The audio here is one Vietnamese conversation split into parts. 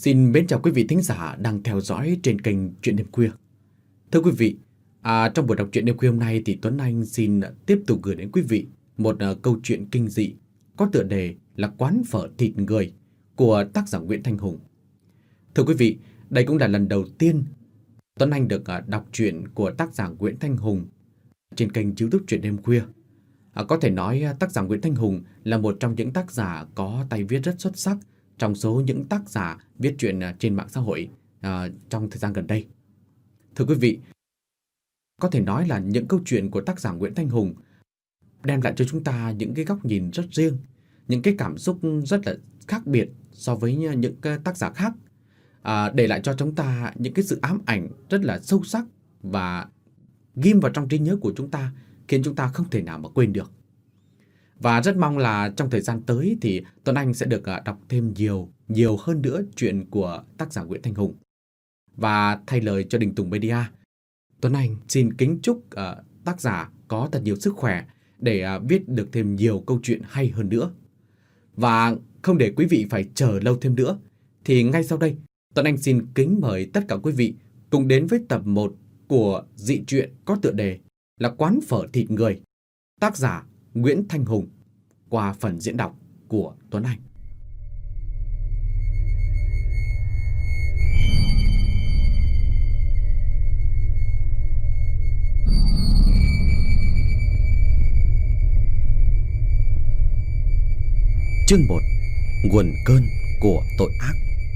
Xin mến chào quý vị thính giả đang theo dõi trên kênh Chuyện Đêm Khuya. Thưa quý vị, trong buổi đọc truyện đêm khuya hôm nay thì Tuấn Anh xin tiếp tục gửi đến quý vị một câu chuyện kinh dị có tựa đề là Quán phở thịt người của tác giả Nguyễn Thanh Hùng. Thưa quý vị, đây cũng là lần đầu tiên Tuấn Anh được đọc truyện của tác giả Nguyễn Thanh Hùng trên kênh YouTube Chuyện Đêm Khuya. Có thể nói tác giả Nguyễn Thanh Hùng là một trong những tác giả có tay viết rất xuất sắc trong số những tác giả viết truyện trên mạng xã hội trong thời gian gần đây. Thưa quý vị, có thể nói là những câu chuyện của tác giả Nguyễn Thanh Hùng đem lại cho chúng ta những cái góc nhìn rất riêng, những cái cảm xúc rất là khác biệt so với những cái tác giả khác, để lại cho chúng ta những cái sự ám ảnh rất là sâu sắc và ghim vào trong trí nhớ của chúng ta, khiến chúng ta không thể nào mà quên được. Và rất mong là trong thời gian tới thì Tuấn Anh sẽ được đọc thêm nhiều hơn nữa chuyện của tác giả Nguyễn Thanh Hùng. Và thay lời cho Đình Tùng Media, Tuấn Anh xin kính chúc tác giả có thật nhiều sức khỏe để viết được thêm nhiều câu chuyện hay hơn nữa. Và không để quý vị phải chờ lâu thêm nữa, thì ngay sau đây Tuấn Anh xin kính mời tất cả quý vị cùng đến với tập 1 của dị truyện có tựa đề là Quán phở thịt người, tác giả Nguyễn Thanh Hùng, qua phần diễn đọc của Tuấn Anh. Chương 1: Nguồn cơn của tội ác.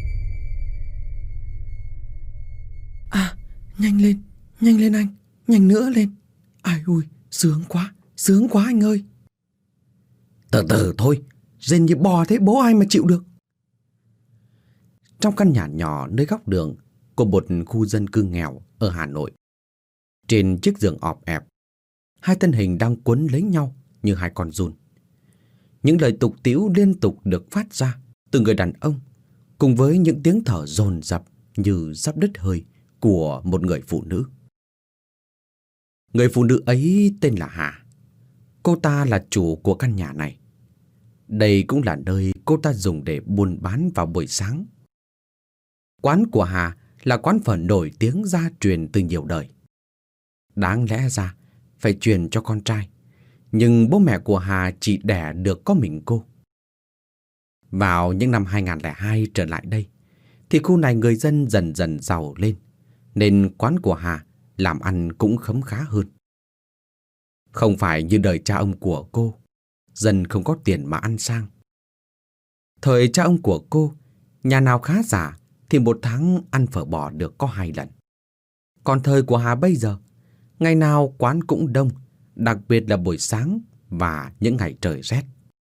Nhanh lên anh, nhanh nữa lên. Ai ui, sướng quá anh ơi. Từ từ thôi, rên như bò thế bố ai mà chịu được. Trong căn nhà nhỏ nơi góc đường của một khu dân cư nghèo ở Hà Nội, trên chiếc giường ọp ẹp, hai thân hình đang quấn lấy nhau như hai con giun. Những lời tục tĩu liên tục được phát ra từ người đàn ông, cùng với những tiếng thở dồn dập như sắp đứt hơi của một người phụ nữ. Người phụ nữ ấy tên là Hà. Cô ta là chủ của căn nhà này. Đây cũng là nơi cô ta dùng để buôn bán vào buổi sáng. Quán của Hà là quán phở nổi tiếng gia truyền từ nhiều đời. Đáng lẽ ra phải truyền cho con trai, nhưng bố mẹ của Hà chỉ đẻ được có mình cô. Vào những năm 2002 trở lại đây, thì khu này người dân dần dần giàu lên, nên quán của Hà làm ăn cũng khấm khá hơn. Không phải như đời cha ông của cô, dân không có tiền mà ăn sang. Thời cha ông của cô, nhà nào khá giả thì một tháng ăn phở bò được có 2 lần. Còn thời của Hà bây giờ, ngày nào quán cũng đông, đặc biệt là buổi sáng và những ngày trời rét.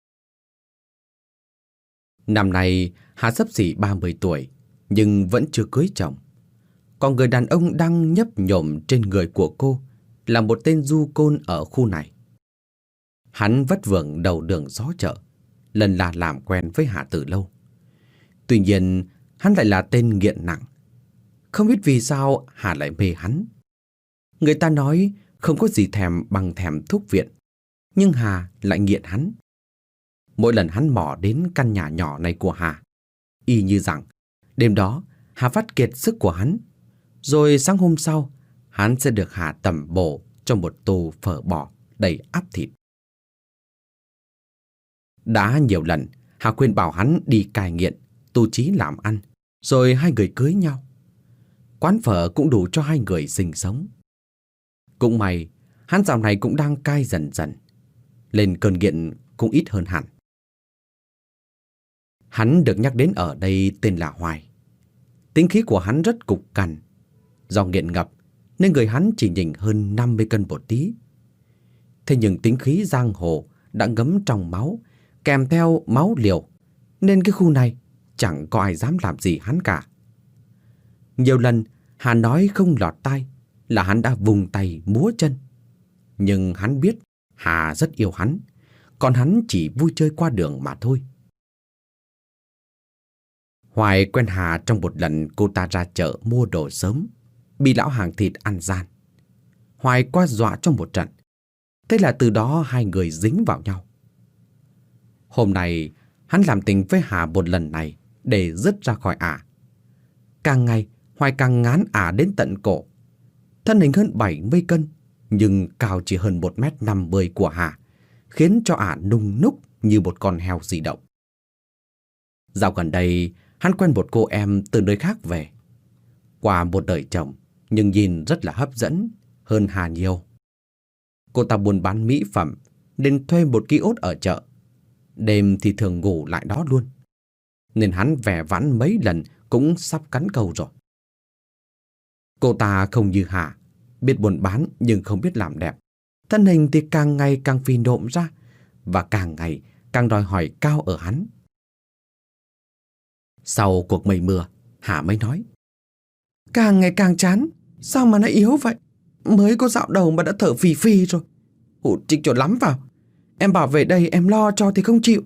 Năm nay Hà xấp xỉ 30 tuổi nhưng vẫn chưa cưới chồng. Còn người đàn ông đang nhấp nhổm trên người của cô là một tên du côn ở khu này. Hắn vất vưởng đầu đường xó chợ, lần là làm quen với Hà từ lâu. Tuy nhiên, hắn lại là tên nghiện nặng. Không biết vì sao Hà lại mê hắn. Người ta nói không có gì thèm bằng thèm thuốc viện, nhưng Hà lại nghiện hắn. Mỗi lần hắn mò đến căn nhà nhỏ này của Hà, y như rằng đêm đó Hà vắt kiệt sức của hắn, rồi sáng hôm sau hắn sẽ được Hà tẩm bổ cho một tô phở bò đầy ắp thịt. Đã nhiều lần Hà khuyên bảo hắn đi cai nghiện, tu chí làm ăn, rồi hai người cưới nhau. Quán phở cũng đủ cho hai người sinh sống. Cũng may hắn dạo này cũng đang cai dần dần, lên cơn nghiện cũng ít hơn hẳn. Hắn được nhắc đến ở đây tên là Hoài. Tính khí của hắn rất cục cằn. Do nghiện ngập nên người hắn chỉ nhỉnh hơn 50 cân một tí. Thế nhưng tính khí giang hồ đã ngấm trong máu, kèm theo máu liều, nên cái khu này chẳng có ai dám làm gì hắn cả. Nhiều lần Hà nói không lọt tai là hắn đã vùng tay múa chân. Nhưng hắn biết Hà rất yêu hắn, còn hắn chỉ vui chơi qua đường mà thôi. Hoài quen Hà trong một lần cô ta ra chợ mua đồ sớm, bị lão hàng thịt ăn gian. Hoài qua dọa trong một trận. Thế là từ đó hai người dính vào nhau. Hôm nay hắn làm tình với Hà một lần này để dứt ra khỏi ả, Càng ngày Hoài càng ngán ả đến tận cổ. Thân hình hơn 70 cân nhưng cao chỉ hơn 1m50 của Hà khiến cho ả nung núc như một con heo di động. Dạo gần đây hắn quen một cô em từ nơi khác về. Qua một đời chồng nhưng nhìn rất là hấp dẫn hơn Hà nhiều. Cô ta buôn bán mỹ phẩm nên thuê một kiosk ở chợ. Đêm thì thường ngủ lại đó luôn. Nên hắn vẻ vãn mấy lần cũng sắp cắn câu rồi. Cô ta không như Hà, biết buôn bán nhưng không biết làm đẹp. Thân hình thì càng ngày càng phì nộm ra và càng ngày càng đòi hỏi cao ở hắn. Sau cuộc mây mưa, Hà mới nói: Càng ngày càng chán, sao mà nó yếu vậy? Mới có dạo đầu mà đã thở phì phì rồi. Hụt chích chỗ lắm vào. Em bảo về đây em lo cho thì không chịu.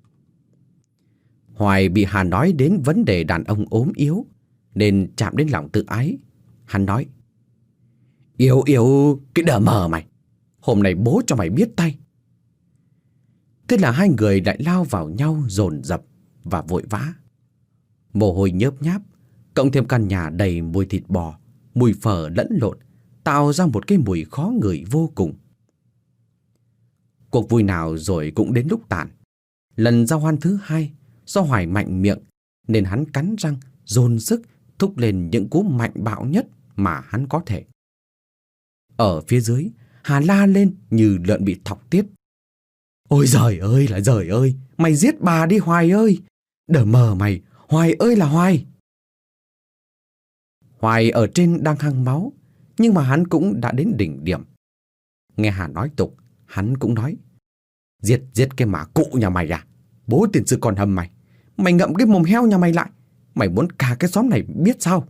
Hoài bị Hà nói đến vấn đề đàn ông ốm yếu nên chạm đến lòng tự ái. Hắn nói: Yếu cái đờ mờ mày. Hôm nay bố cho mày biết tay. Thế là hai người lại lao vào nhau dồn dập và vội vã. Mồ hôi nhớp nháp, cộng thêm căn nhà đầy mùi thịt bò, mùi phở lẫn lộn, tạo ra một cái mùi khó ngửi vô cùng. Cuộc vui nào rồi cũng đến lúc tàn. Lần giao hoan thứ hai, do Hoài mạnh miệng nên hắn cắn răng dồn sức thúc lên những cú mạnh bạo nhất mà hắn có thể. Ở phía dưới, Hà la lên như lợn bị thọc tiết. Ôi giời ơi là giời ơi, mày giết bà đi Hoài ơi. Đờ mờ mày, Hoài ơi là Hoài. Hoài ở trên đang hăng máu, nhưng mà hắn cũng đã đến đỉnh điểm. Nghe Hà nói tục, hắn cũng nói: Giết cái mả cụ nhà mày à? Bố tiền sư còn hầm mày. Mày ngậm cái mồm heo nhà mày lại. Mày muốn cả cái xóm này biết sao?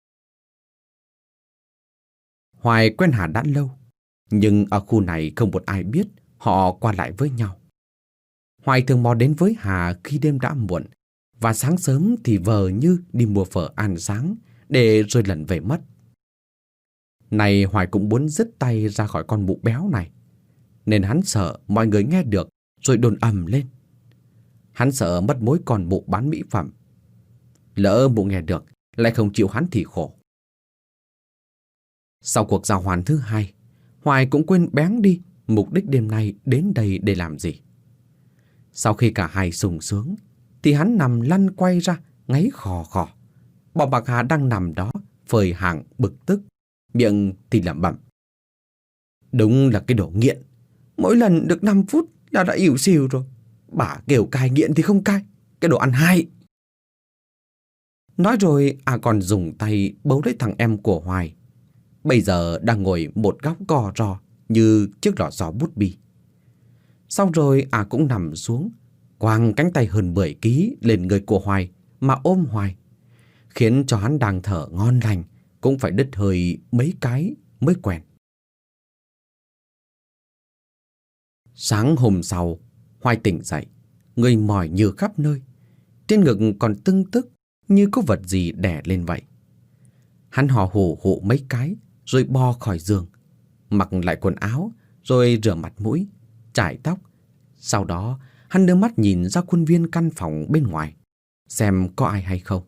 Hoài quen Hà đã lâu, nhưng ở khu này không một ai biết họ qua lại với nhau. Hoài thường mò đến với Hà khi đêm đã muộn, và sáng sớm thì vờ như đi mua phở ăn sáng để rồi lần về mất. Này Hoài cũng muốn dứt tay ra khỏi con mụ béo này, nên hắn sợ mọi người nghe được rồi đồn ầm lên. Hắn sợ mất mối con mụ bán mỹ phẩm. Lỡ mụ nghe được lại không chịu hắn thì khổ. Sau cuộc giao hoan thứ hai, Hoài cũng quên béng đi mục đích đêm nay đến đây để làm gì. Sau khi cả hai sung sướng thì hắn nằm lăn quay ra ngáy khò khò. Bọn bạc Hà đang nằm đó phơi hàng bực tức, miệng thì lẩm bẩm: Đúng là cái đồ nghiện. Mỗi lần được 5 phút là đã ỉu xìu rồi. Bà kêu cai nghiện thì không cai. Cái đồ ăn hay. Nói rồi còn dùng tay bấu lấy thằng em của Hoài. Bây giờ đang ngồi một góc co ro như chiếc lò xo bút bi. Xong rồi cũng nằm xuống, quàng cánh tay hơn 10 ký lên người của Hoài mà ôm Hoài, khiến cho hắn đang thở ngon lành cũng phải đứt hơi mấy cái mới quen. Sáng hôm sau, Hoài tỉnh dậy, người mỏi như khắp nơi, trên ngực còn tưng tức như có vật gì đè lên vậy. Hắn hò hù hụ mấy cái rồi bò khỏi giường, mặc lại quần áo rồi rửa mặt mũi, chải tóc. Sau đó hắn đưa mắt nhìn ra khuôn viên căn phòng bên ngoài, xem có ai hay không.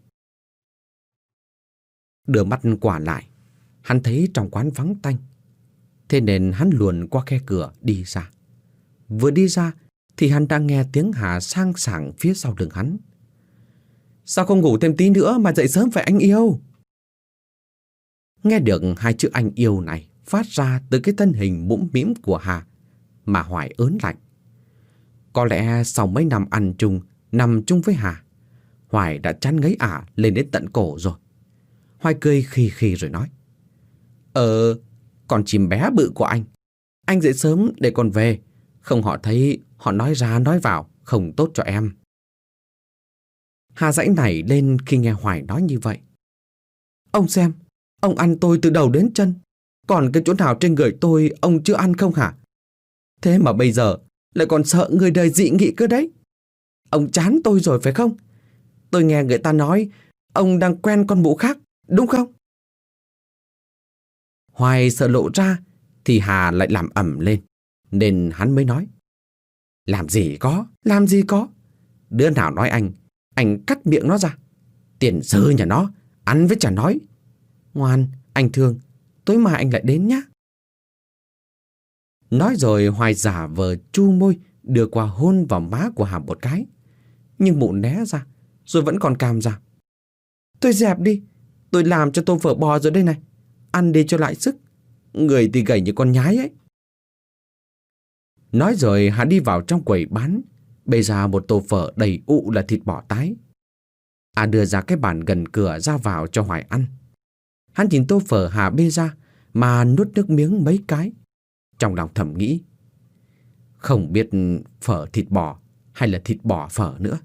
Đưa mắt quả lại, hắn thấy trong quán vắng tanh. Thế nên hắn luồn qua khe cửa đi ra. Vừa đi ra thì hắn đang nghe tiếng Hà sang sảng phía sau lưng hắn: Sao không ngủ thêm tí nữa mà dậy sớm vậy anh yêu? Nghe được hai chữ anh yêu này phát ra từ cái thân hình mũm mĩm của Hà mà Hoài ớn lạnh. Có lẽ sau mấy năm ăn chung, nằm chung với Hà, Hoài đã chán ngấy lên đến tận cổ rồi. Hoài cười khì khì rồi nói: Con chim bé bự của anh dậy sớm để con về, không họ thấy họ nói ra nói vào không tốt cho em. Hà giãy nảy lên khi nghe Hoài nói như vậy. Ông xem, ông ăn tôi từ đầu đến chân, còn cái chỗ nào trên người tôi ông chưa ăn không hả? Thế mà bây giờ lại còn sợ người đời dị nghị cơ đấy. Ông chán tôi rồi phải không? Tôi nghe người ta nói ông đang quen con mụ khác, đúng không? Hoài sợ lộ ra thì Hà lại làm ầm lên, nên hắn mới nói: Làm gì có. Đứa nào nói anh cắt miệng nó ra. Tiền sư nhà nó, Ăn với chả nói. Ngoan, anh thương, tối mai anh lại đến nhá. Nói rồi Hoài giả vờ chu môi đưa qua hôn vào má của Hà một cái. Nhưng mụ né ra, rồi vẫn còn càm ràm. Tôi dẹp đi, tôi làm cho tô phở bò rồi đây này. Ăn đi cho lại sức. Người thì gầy như con nhái ấy. Nói rồi Hà đi vào trong quầy bán, bê ra một tô phở đầy ụ là thịt bò tái. Đưa ra cái bàn gần cửa ra vào cho Hoài ăn. Hắn nhìn tô phở Hà bê ra mà nuốt nước miếng mấy cái. Trong lòng thầm nghĩ, không biết phở thịt bò hay là thịt bò phở nữa.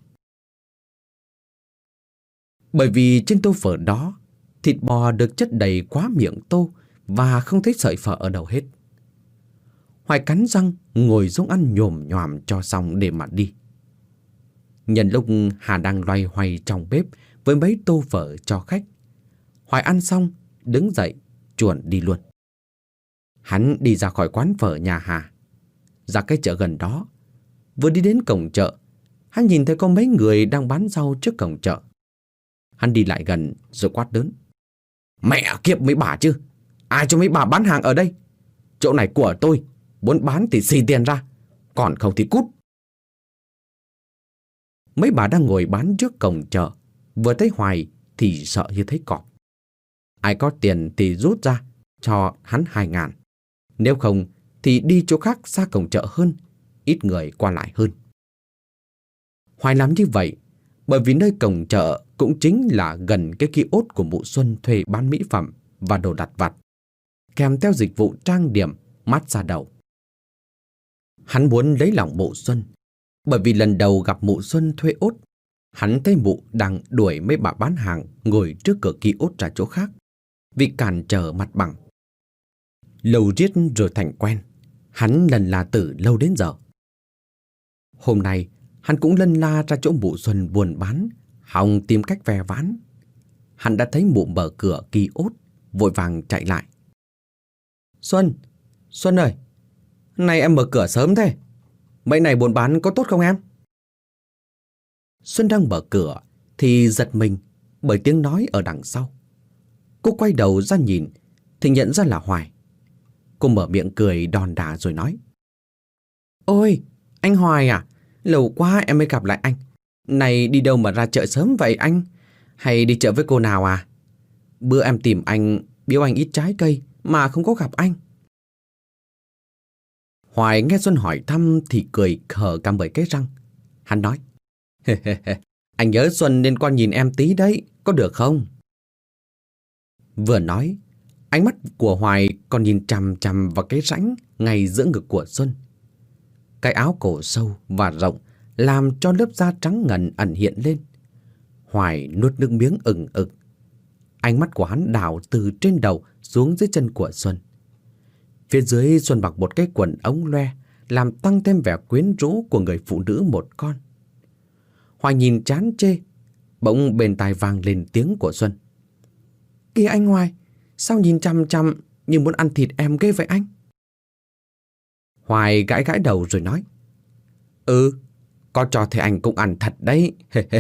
Bởi vì trên tô phở đó, thịt bò được chất đầy quá miệng tô và không thấy sợi phở ở đâu hết. Hoài cắn răng ngồi xuống ăn nhồm nhòm cho xong để mà đi. Nhân lúc Hà đang loay hoay trong bếp với mấy tô phở cho khách, Hoài ăn xong đứng dậy chuồn đi luôn. Hắn đi ra khỏi quán phở nhà Hà, ra cái chợ gần đó. Vừa đi đến cổng chợ, hắn nhìn thấy có mấy người đang bán rau trước cổng chợ. Hắn đi lại gần rồi quát lớn: Mẹ kiếp mấy bà chứ, ai cho mấy bà bán hàng ở đây? Chỗ này của tôi, muốn bán thì xì tiền ra, còn không thì cút. Mấy bà đang ngồi bán trước cổng chợ, vừa thấy Hoài thì sợ như thấy cọp. Ai có tiền thì rút ra cho hắn 2.000, nếu không thì đi chỗ khác xa cổng chợ hơn, ít người qua lại hơn. Hoài làm như vậy bởi vì nơi cổng chợ cũng chính là gần cái kiosk của mụ Xuân thuê bán mỹ phẩm và đồ đặt vặt, kèm theo dịch vụ trang điểm, massage đầu. Hắn muốn lấy lòng mụ Xuân, bởi vì lần đầu gặp mụ Xuân thuê ốt, hắn thấy mụ đang đuổi mấy bà bán hàng ngồi trước cửa kiosk ra chỗ khác vì cản trở mặt bằng. Lâu riết rồi thành quen, hắn lần la từ lâu đến giờ. Hôm nay hắn cũng lân la ra chỗ mụ Xuân buôn bán, hòng tìm cách ve vãn. Hắn đã thấy mụ mở cửa kiosk, vội vàng chạy lại. Xuân ơi, này em mở cửa sớm thế, mấy này buôn bán có tốt không em? Xuân đang mở cửa thì giật mình bởi tiếng nói ở đằng sau. Cô quay đầu ra nhìn thì nhận ra là Hoài. Cô mở miệng cười đòn đả rồi nói: Ôi, anh Hoài à, lâu quá em mới gặp lại anh. Này đi đâu mà ra chợ sớm vậy anh? Hay đi chợ với cô nào à? Bữa em tìm anh, biếu anh ít trái cây mà không có gặp anh. Hoài nghe Xuân hỏi thăm thì cười hở cả bởi cái răng. Hắn nói: Anh nhớ Xuân nên qua nhìn em tí đấy, có được không? Vừa nói, ánh mắt của Hoài còn nhìn chằm chằm vào cái rãnh ngay giữa ngực của Xuân. Cái áo cổ sâu và rộng làm cho lớp da trắng ngần ẩn hiện lên. Hoài nuốt nước miếng ừng ực. Ánh mắt của hắn đảo từ trên đầu xuống dưới chân của Xuân. Phía dưới Xuân mặc một cái quần ống loe, làm tăng thêm vẻ quyến rũ của người phụ nữ một con. Hoài nhìn chán chê, bỗng bên tai vang lên tiếng của Xuân: Kìa anh Hoài, sao nhìn chằm chằm như muốn ăn thịt em ghê vậy anh? Hoài gãi gãi đầu rồi nói: Có cho thì anh cũng ăn thật đấy.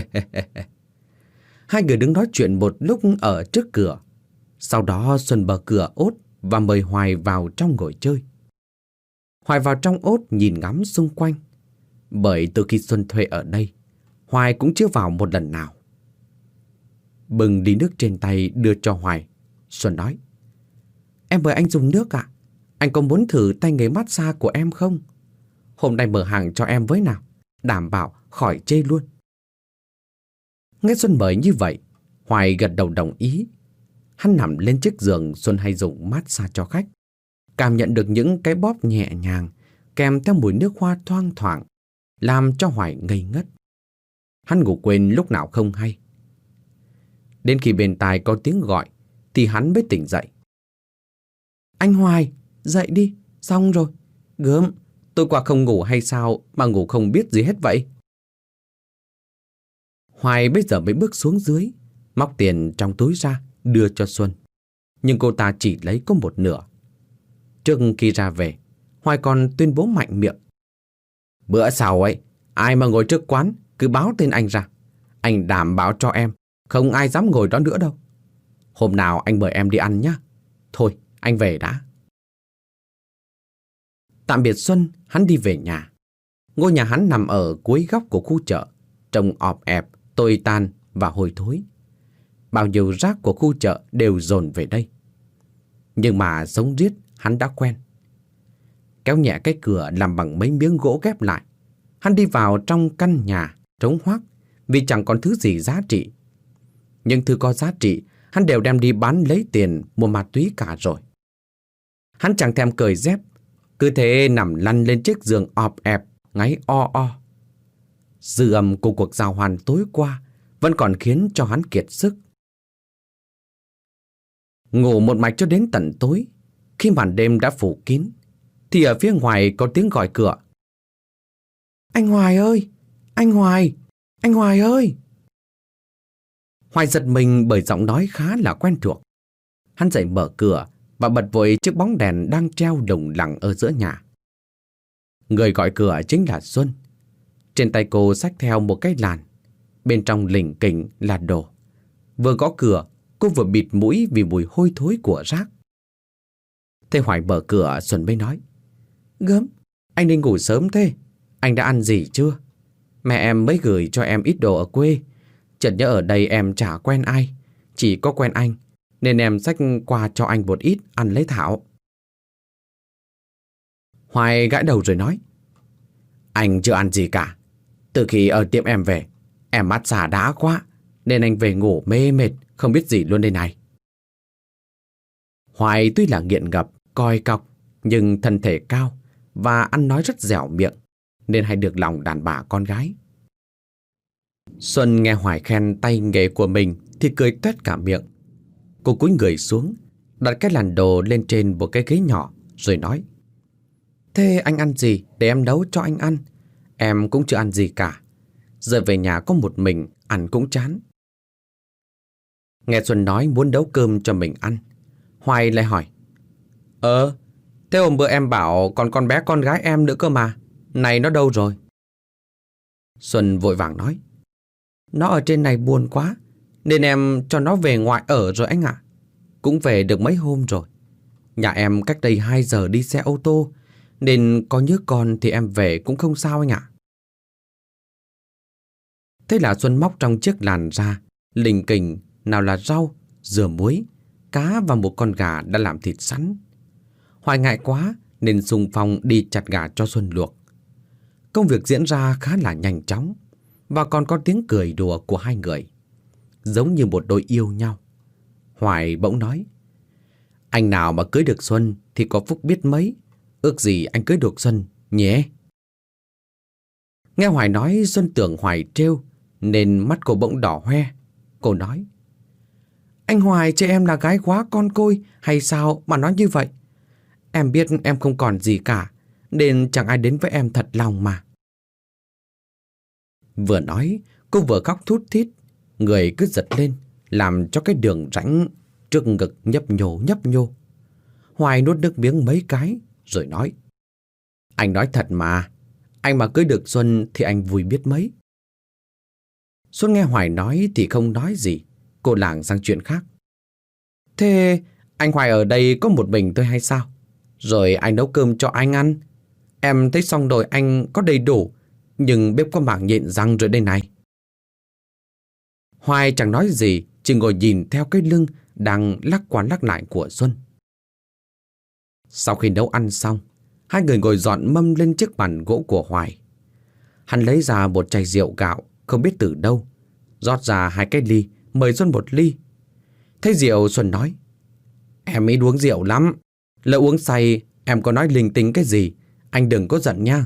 Hai người đứng nói chuyện một lúc ở trước cửa. Sau đó Xuân mở cửa ốt và mời Hoài vào trong ngồi chơi. Hoài vào trong ốt nhìn ngắm xung quanh. Bởi từ khi Xuân thuê ở đây, Hoài cũng chưa vào một lần nào. Bừng ly nước trên tay đưa cho Hoài, Xuân nói: Em mời anh dùng nước ạ. Anh có muốn thử tay nghề massage của em không? Hôm nay mở hàng cho em với nào, đảm bảo khỏi chê luôn. Nghe Xuân mời như vậy, Hoài gật đầu đồng ý. Hắn nằm lên chiếc giường Xuân hay dùng massage cho khách, cảm nhận được những cái bóp nhẹ nhàng kèm theo mùi nước hoa thoang thoảng, làm cho Hoài ngây ngất. Hắn ngủ quên lúc nào không hay. Đến khi bên tai có tiếng gọi thì hắn mới tỉnh dậy. Anh Hoài, dậy đi, xong rồi. Gớm, tôi quả không ngủ hay sao mà ngủ không biết gì hết vậy? Hoài bây giờ mới bước xuống dưới, móc tiền trong túi ra đưa cho Xuân. Nhưng cô ta chỉ lấy có một nửa. Trước khi ra về, Hoài còn tuyên bố mạnh miệng: Bữa sau ấy, ai mà ngồi trước quán cứ báo tên anh ra. Anh đảm bảo cho em, không ai dám ngồi đó nữa đâu. Hôm nào anh mời em đi ăn nhé. Thôi, anh về đã. Tạm biệt Xuân, hắn đi về nhà. Ngôi nhà hắn nằm ở cuối góc của khu chợ, trông ọp ẹp, tồi tàn và hôi thối. Bao nhiêu rác của khu chợ đều dồn về đây. Nhưng mà sống riết hắn đã quen. Kéo nhẹ cái cửa làm bằng mấy miếng gỗ ghép lại, hắn đi vào trong căn nhà trống hoác vì chẳng còn thứ gì giá trị. Những thứ có giá trị hắn đều đem đi bán lấy tiền mua ma túy cả rồi. Hắn chẳng thèm cởi dép, cứ thế nằm lăn lên chiếc giường ọp ẹp, ngáy o o. Dư âm của cuộc giao hoan tối qua vẫn còn khiến cho hắn kiệt sức. Ngủ một mạch cho đến tận tối, khi màn đêm đã phủ kín, thì ở phía ngoài có tiếng gọi cửa. Anh Hoài ơi! Anh Hoài! Anh Hoài ơi! Hoài giật mình bởi giọng nói khá là quen thuộc. Hắn dậy mở cửa và bật vội chiếc bóng đèn đang treo lủng lẳng ở giữa nhà. Người gọi cửa chính là Xuân. Trên tay cô xách theo một cái làn, bên trong lỉnh kỉnh là đồ. Vừa gõ cửa, cô vừa bịt mũi vì mùi hôi thối của rác. Thế Hoài mở cửa, Xuân mới nói: Gớm, anh đi ngủ sớm thế. Anh đã ăn gì chưa? Mẹ em mới gửi cho em ít đồ ở quê. Chợt nhớ ở đây em chả quen ai, chỉ có quen anh, nên em xách qua cho anh một ít ăn lấy thảo. Hoài gãi đầu rồi nói: Anh chưa ăn gì cả. Từ khi ở tiệm em về, em mát xa đã quá, nên anh về ngủ mê mệt, không biết gì luôn đây này. Hoài tuy là nghiện ngập, coi cọc, nhưng thân thể cao và ăn nói rất dẻo miệng, nên hay được lòng đàn bà con gái. Xuân nghe Hoài khen tay nghề của mình thì cười toét cả miệng. Cô cúi người xuống, đặt cái làn đồ lên trên một cái ghế nhỏ, rồi nói: Thế anh ăn gì để em nấu cho anh ăn? Em cũng chưa ăn gì cả. Giờ về nhà có một mình, ăn cũng chán. Nghe Xuân nói muốn nấu cơm cho mình ăn, Hoài lại hỏi: Thế hôm bữa em bảo còn con bé con gái em nữa cơ mà, này nó đâu rồi? Xuân vội vàng nói: Nó ở trên này buồn quá, nên em cho nó về ngoại ở rồi anh ạ. Cũng về được mấy hôm rồi. Nhà em cách đây 2 giờ đi xe ô tô, nên có nhớ con thì em về cũng không sao anh ạ. Thế là Xuân móc trong chiếc làn ra lình kình, nào là rau, dừa muối, cá và một con gà đã làm thịt sẵn. Hoài ngại quá nên xung phong đi chặt gà cho Xuân luộc. Công việc diễn ra khá là nhanh chóng, và còn có tiếng cười đùa của hai người, giống như một đôi yêu nhau. Hoài bỗng nói: Anh nào mà cưới được Xuân thì có phúc biết mấy. Ước gì anh cưới được Xuân nhé. Nghe Hoài nói, Xuân tưởng Hoài trêu nên mắt cô bỗng đỏ hoe. Cô nói: Anh Hoài chê em là gái quá con côi hay sao mà nói như vậy? Em biết em không còn gì cả, nên chẳng ai đến với em thật lòng mà. Vừa nói, cô vừa khóc thút thít, người cứ giật lên, làm cho cái đường rãnh trước ngực nhấp nhô. Hoài nuốt nước miếng mấy cái, rồi nói: Anh nói thật mà, anh mà cưới được Xuân thì anh vui biết mấy. Xuân nghe Hoài nói thì không nói gì, cô lảng sang chuyện khác. Thế anh Hoài ở đây có một mình thôi hay sao? Rồi anh nấu cơm cho anh ăn. Em thấy xong rồi anh có đầy đủ, nhưng bếp có mảng nhện răng rồi đây này. Hoài chẳng nói gì, chỉ ngồi nhìn theo cái lưng đang lắc qua lắc lại của Xuân. Sau khi nấu ăn xong, hai người ngồi dọn mâm lên chiếc bàn gỗ của Hoài. Hắn lấy ra một chai rượu gạo không biết từ đâu, rót ra 2 cái ly, mời Xuân 1 ly. Thấy rượu, Xuân nói: Em ít uống rượu lắm, lỡ uống say em có nói linh tinh cái gì, anh đừng có giận nha.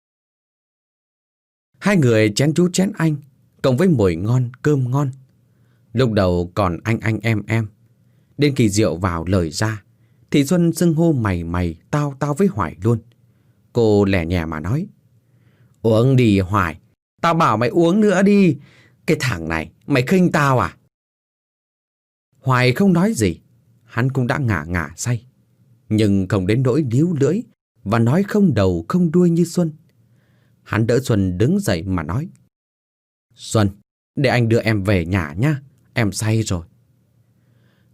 Hai người chén chú chén anh, cộng với mùi ngon, cơm ngon. Lúc đầu còn anh em. Đến khi rượu vào lời ra, thì Xuân xưng hô mày tao với Hoài luôn. Cô lẻ nhẹ mà nói: Uống đi Hoài, tao bảo mày uống nữa đi. Cái thằng này, mày khinh tao à? Hoài không nói gì, hắn cũng đã ngả say, nhưng không đến nỗi líu lưỡi và nói không đầu không đuôi như Xuân. Hắn đỡ Xuân đứng dậy mà nói: Xuân, để anh đưa em về nhà nhá, em say rồi.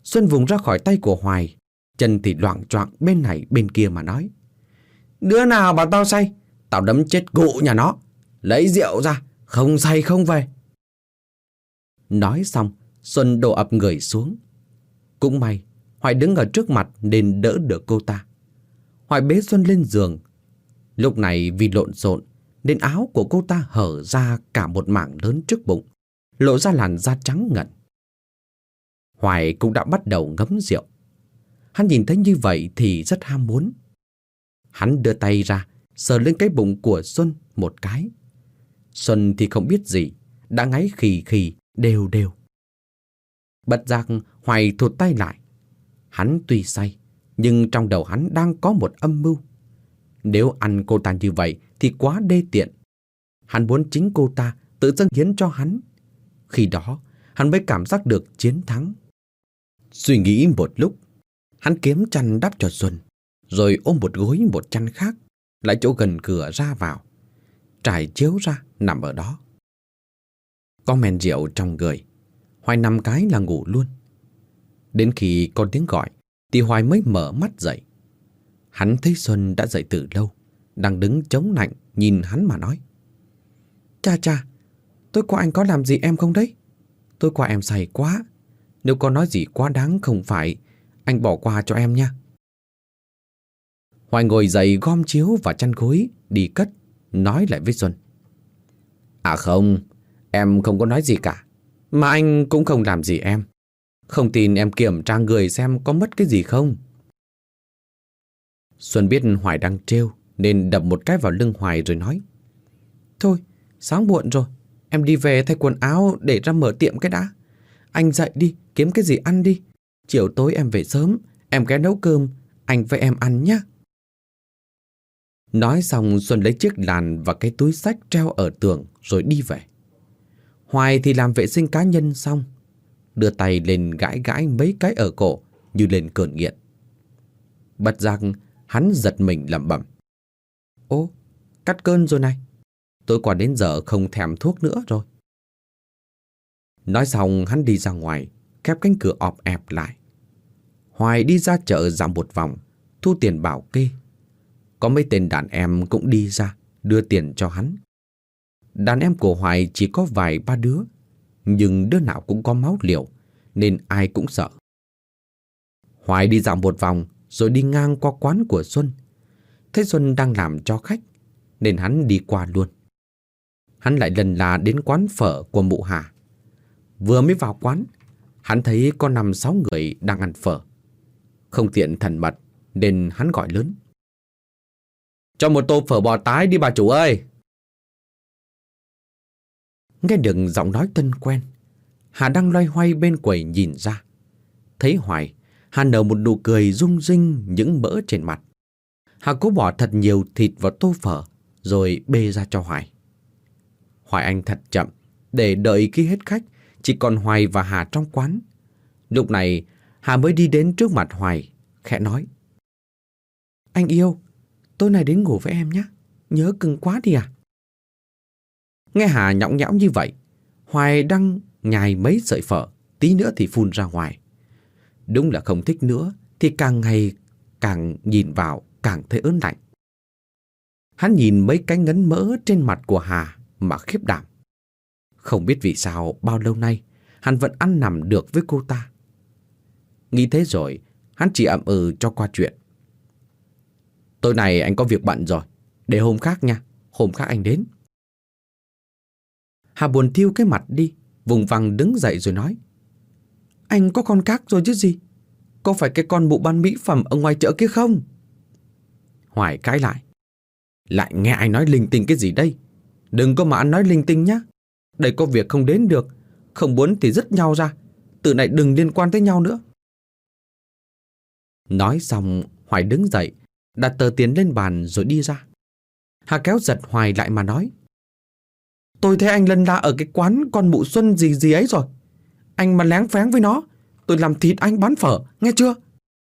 Xuân vùng ra khỏi tay của Hoài, chân thì loạng choạng bên này bên kia mà nói: Đứa nào bảo tao say, tao đấm chết cụ nhà nó. Lấy rượu ra, không say không về. Nói xong, Xuân đổ ập người xuống. Cũng may Hoài đứng ở trước mặt nên đỡ được cô ta. Hoài bế Xuân lên giường. Lúc này vì lộn xộn nên áo của cô ta hở ra cả một mảng lớn trước bụng, lộ ra làn da trắng ngần. Hoài cũng đã bắt đầu ngấm rượu. Hắn nhìn thấy như vậy thì rất ham muốn. Hắn đưa tay ra sờ lên cái bụng của Xuân một cái. Xuân thì không biết gì, đã ngáy khì khì đều đều. Bất giác Hoài thụt tay lại. Hắn tuy say, nhưng trong đầu hắn đang có một âm mưu. Nếu ăn cô ta như vậy thì quá đê tiện. Hắn muốn chính cô ta tự dâng hiến cho hắn. Khi đó hắn mới cảm giác được chiến thắng. Suy nghĩ một lúc, hắn kiếm chăn đắp cho Xuân, rồi ôm một gối một chăn khác lại chỗ gần cửa ra vào, trải chiếu ra nằm ở đó. Có men rượu trong người, Hoài nằm cái là ngủ luôn. Đến khi có tiếng gọi thì Hoài mới mở mắt dậy. Hắn thấy Xuân đã dậy từ lâu, đang đứng chống nạnh nhìn hắn mà nói: Cha cha, tối qua anh có làm gì em không đấy? Tối qua em say quá. Nếu có nói gì quá đáng không phải, anh bỏ qua cho em nha. Hoài ngồi dậy gom chiếu và chăn gối đi cất, nói lại với Xuân: À không, em không có nói gì cả. Mà anh cũng không làm gì em. Không tin em kiểm tra người xem có mất cái gì không. Xuân biết Hoài đang trêu nên đập một cái vào lưng Hoài rồi nói: Thôi, sáng muộn rồi, em đi về thay quần áo để ra mở tiệm cái đã. Anh dậy đi, kiếm cái gì ăn đi. Chiều tối em về sớm, em ghé nấu cơm, anh với em ăn nhé. Nói xong Xuân lấy chiếc làn và cái túi xách treo ở tường rồi đi về. Hoài thì làm vệ sinh cá nhân xong, đưa tay lên gãi gãi mấy cái ở cổ như lên cơn nghiện. Bất giác hắn giật mình lẩm bẩm: Ô, cắt cơn rồi này. Tối qua đến giờ không thèm thuốc nữa rồi. Nói xong hắn đi ra ngoài, khép cánh cửa ọp ẹp lại. Hoài đi ra chợ dạo một vòng, thu tiền bảo kê. Có mấy tên đàn em cũng đi ra, đưa tiền cho hắn. Đàn em của Hoài chỉ có vài ba đứa, nhưng đứa nào cũng có máu liều, nên ai cũng sợ. Hoài đi dạo một vòng, rồi đi ngang qua quán của Xuân. Thấy Xuân đang làm cho khách, nên hắn đi qua luôn. Hắn lại lần là đến quán phở của mụ Hà. Vừa mới vào quán, hắn thấy có 5-6 người đang ăn phở. Không tiện thần mật, nên hắn gọi lớn: Cho một tô phở bò tái đi bà chủ ơi. Nghe được giọng nói thân quen, Hà đang loay hoay bên quầy nhìn ra. Thấy Hoài, Hà nở một nụ cười rung rinh những mỡ trên mặt. Hà cố bỏ thật nhiều thịt vào tô phở, rồi bê ra cho Hoài. Hoài ăn thật chậm, để đợi khi hết khách, chỉ còn Hoài và Hà trong quán. Lúc này, Hà mới đi đến trước mặt Hoài, khẽ nói: Anh yêu, tối nay đến ngủ với em nhé, nhớ cưng quá đi à. Nghe Hà nhõng nhẽo như vậy, Hoài đang nhai mấy sợi phở, tí nữa thì phun ra ngoài. Đúng là không thích nữa, thì càng ngày càng nhìn vào càng thấy ớn lạnh. Hắn nhìn mấy cái ngấn mỡ trên mặt của Hà mà khiếp đảm. Không biết vì sao bao lâu nay hắn vẫn ăn nằm được với cô ta. Nghĩ thế rồi, hắn chỉ ậm ừ cho qua chuyện: Tối nay anh có việc bận rồi, để hôm khác nha, hôm khác anh đến. Hà buồn thiu cái mặt đi, vùng vằng đứng dậy rồi nói: Anh có con khác rồi chứ gì? Có phải cái con mụ bán mỹ phẩm ở ngoài chợ kia không? Hoài cãi lại: Lại nghe anh nói linh tinh cái gì đây? Đừng có mà ăn nói linh tinh nhá. Đây có việc không đến được, không muốn thì dứt nhau ra. Từ này đừng liên quan tới nhau nữa. Nói xong, Hoài đứng dậy, đặt tờ tiền lên bàn rồi đi ra. Hà kéo giật Hoài lại mà nói: Tôi thấy anh lân la ở cái quán con mụ Xuân gì gì ấy rồi. Anh mà lén phén với nó, tôi làm thịt anh bán phở, nghe chưa?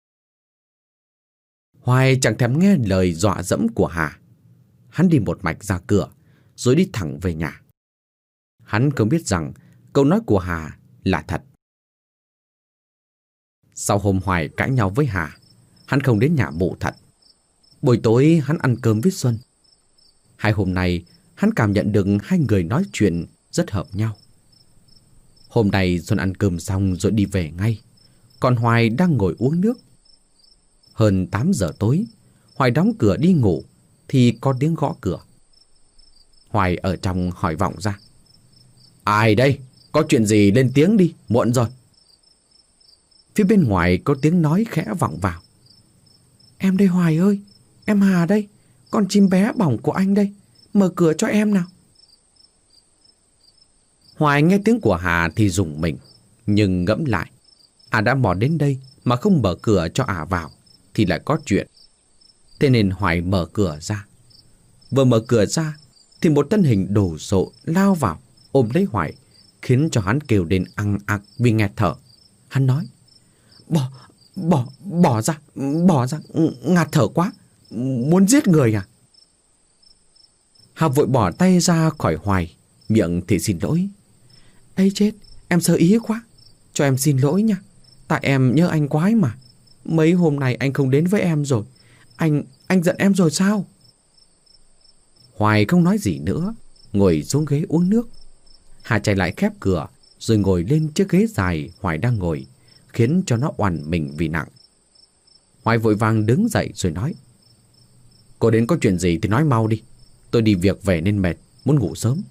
Hoài chẳng thèm nghe lời dọa dẫm của Hà. Hắn đi một mạch ra cửa, rồi đi thẳng về nhà. Hắn không biết rằng câu nói của Hà là thật. Sau hôm Hoài cãi nhau với Hà, hắn không đến nhà mụ thật. Buổi tối hắn ăn cơm với Xuân. Hai hôm nay hắn cảm nhận được hai người nói chuyện rất hợp nhau. Hôm nay Xuân ăn cơm xong rồi đi về ngay, còn Hoài đang ngồi uống nước. Hơn 8 giờ tối, Hoài đóng cửa đi ngủ thì có tiếng gõ cửa. Hoài ở trong hỏi vọng ra: "Ai đây? Có chuyện gì lên tiếng đi, muộn rồi." Phía bên ngoài có tiếng nói khẽ vọng vào: "Em đây Hoài ơi, em Hà đây, con chim bé bỏng của anh đây, mở cửa cho em nào." Hoài nghe tiếng của Hà thì rùng mình, nhưng ngẫm lại, đã mò đến đây mà không mở cửa cho vào thì lại có chuyện. Thế nên Hoài mở cửa ra. Vừa mở cửa ra thì một thân hình đồ sộ lao vào ôm lấy Hoài, khiến cho hắn kêu đến ăng ặc vì nghẹt thở. Hắn nói: Bỏ ra, ngạt thở quá, muốn giết người à?" Hà vội bỏ tay ra khỏi Hoài, miệng thì xin lỗi: "Ấy chết, em sơ ý quá, cho em xin lỗi nha. Tại em nhớ anh quá ấy mà. Mấy hôm nay anh không đến với em rồi. Anh giận em rồi sao?" Hoài không nói gì nữa, ngồi xuống ghế uống nước. Hà chạy lại khép cửa, rồi ngồi lên chiếc ghế dài Hoài đang ngồi, khiến cho nó oằn mình vì nặng. Hoài vội vàng đứng dậy rồi nói: "Cô đến có chuyện gì thì nói mau đi. Tôi đi việc về nên mệt, muốn ngủ sớm."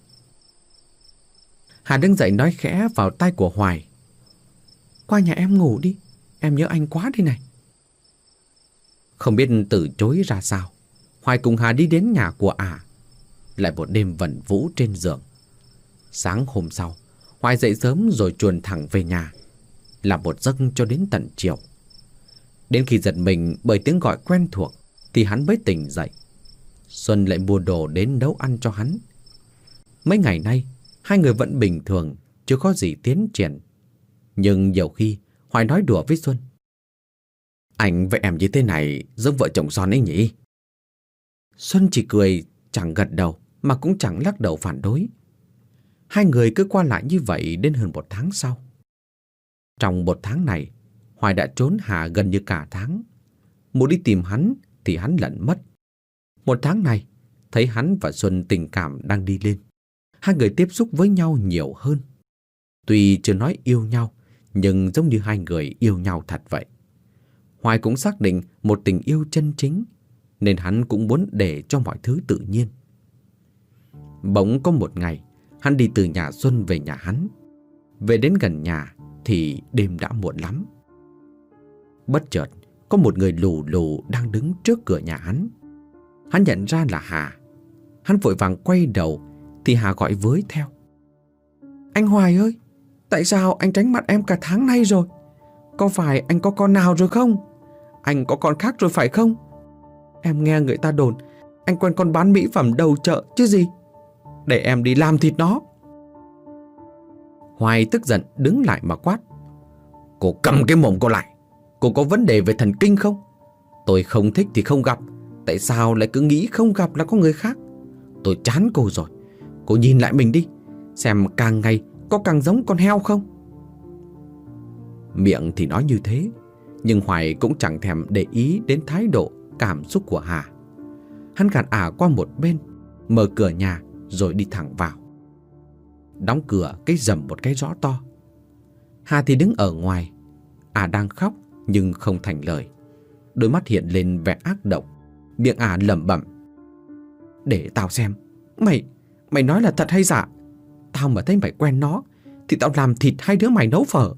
Hà đứng dậy nói khẽ vào tai của Hoài: "Qua nhà em ngủ đi, em nhớ anh quá đây này." Không biết từ chối ra sao, Hoài cùng Hà đi đến nhà của lại một đêm vẩn vũ trên giường. Sáng hôm sau, Hoài dậy sớm rồi chuồn thẳng về nhà, làm một giấc cho đến tận chiều. Đến khi giật mình bởi tiếng gọi quen thuộc thì hắn mới tỉnh dậy. Xuân lại mua đồ đến nấu ăn cho hắn. Mấy ngày nay hai người vẫn bình thường, chưa có gì tiến triển. Nhưng nhiều khi Hoài nói đùa với Xuân: "Anh với em như thế này giống vợ chồng son ấy nhỉ?" Xuân chỉ cười, chẳng gật đầu mà cũng chẳng lắc đầu phản đối. Hai người cứ qua lại như vậy đến hơn 1 tháng sau. Trong 1 tháng này, Hoài đã trốn Hà gần như cả tháng. Muốn đi tìm hắn thì hắn lẩn mất. 1 tháng này, thấy hắn và Xuân tình cảm đang đi lên. Hai người tiếp xúc với nhau nhiều hơn. Tuy chưa nói yêu nhau, nhưng giống như hai người yêu nhau thật vậy. Hoài cũng xác định một tình yêu chân chính, nên hắn cũng muốn để cho mọi thứ tự nhiên. Bỗng có một ngày, hắn đi từ nhà Xuân về nhà hắn. Về đến gần nhà thì đêm đã muộn lắm. Bất chợt, có một người lù lù đang đứng trước cửa nhà hắn. Hắn nhận ra là Hà. Hắn vội vàng quay đầu thì Hà gọi với theo: "Anh Hoài ơi, tại sao anh tránh mặt em cả tháng nay rồi? Có phải anh có con nào rồi không? Anh có con khác rồi phải không? Em nghe người ta đồn anh quen con bán mỹ phẩm đầu chợ chứ gì. Để em đi làm thịt nó." Hoài tức giận đứng lại mà quát: "Cô cầm cái mồm cô lại. Cô có vấn đề về thần kinh không? Tôi không thích thì không gặp. Tại sao lại cứ nghĩ không gặp là có người khác? Tôi chán cô rồi. Cô nhìn lại mình đi, xem càng ngày có càng giống con heo không?" Miệng thì nói như thế, nhưng Hoài cũng chẳng thèm để ý đến thái độ cảm xúc của Hà. Hắn gạt qua một bên, mở cửa nhà rồi đi thẳng vào. Đóng cửa cái rầm một cái rõ to. Hà thì đứng ở ngoài. Đang khóc nhưng không thành lời. Đôi mắt hiện lên vẻ ác độc. Miệng lẩm bẩm: "Để tao xem, mày nói là thật hay giả? Tao mà thấy mày quen nó thì tao làm thịt hai đứa mày nấu phở."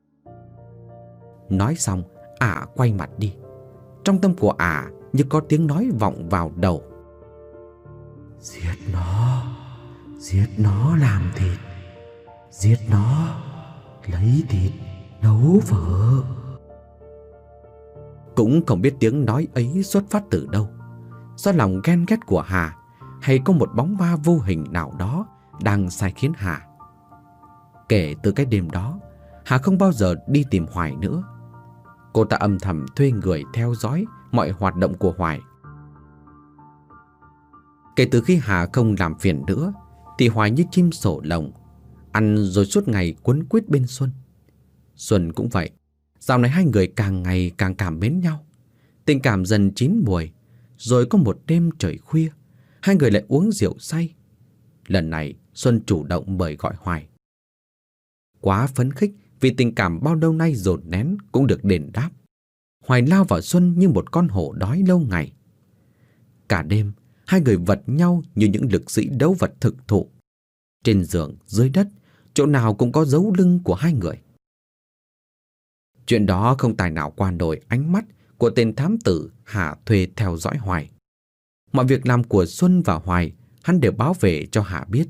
Nói xong, quay mặt đi. Trong tâm của như có tiếng nói vọng vào đầu: Giết nó làm thịt. Giết nó, lấy thịt, nấu phở." Cũng không biết tiếng nói ấy xuất phát từ đâu, do lòng ghen ghét của Hà hay có một bóng ma vô hình nào đó đang sai khiến Hà. Kể từ cái đêm đó, Hà không bao giờ đi tìm Hoài nữa. Cô ta âm thầm thuê người theo dõi mọi hoạt động của Hoài. Kể từ khi Hà không làm phiền nữa thì Hoài như chim sổ lồng, ăn rồi suốt ngày quấn quýt bên Xuân. Xuân cũng vậy, Dạo này hai người càng ngày càng cảm mến nhau. Tình cảm dần chín mùi. Rồi có một đêm trời khuya, hai người lại uống rượu say. Lần này Xuân chủ động mời gọi Hoài. Quá phấn khích vì tình cảm bao lâu nay dồn nén cũng được đền đáp. Hoài lao vào Xuân như một con hổ đói lâu ngày. Cả đêm, hai người vật nhau như những lực sĩ đấu vật thực thụ. Trên giường, dưới đất, chỗ nào cũng có dấu lưng của hai người. Chuyện đó không tài nào qua nổi ánh mắt của tên thám tử Hà thuê theo dõi Hoài. Mọi việc làm của Xuân và Hoài hắn đều báo về cho Hà biết.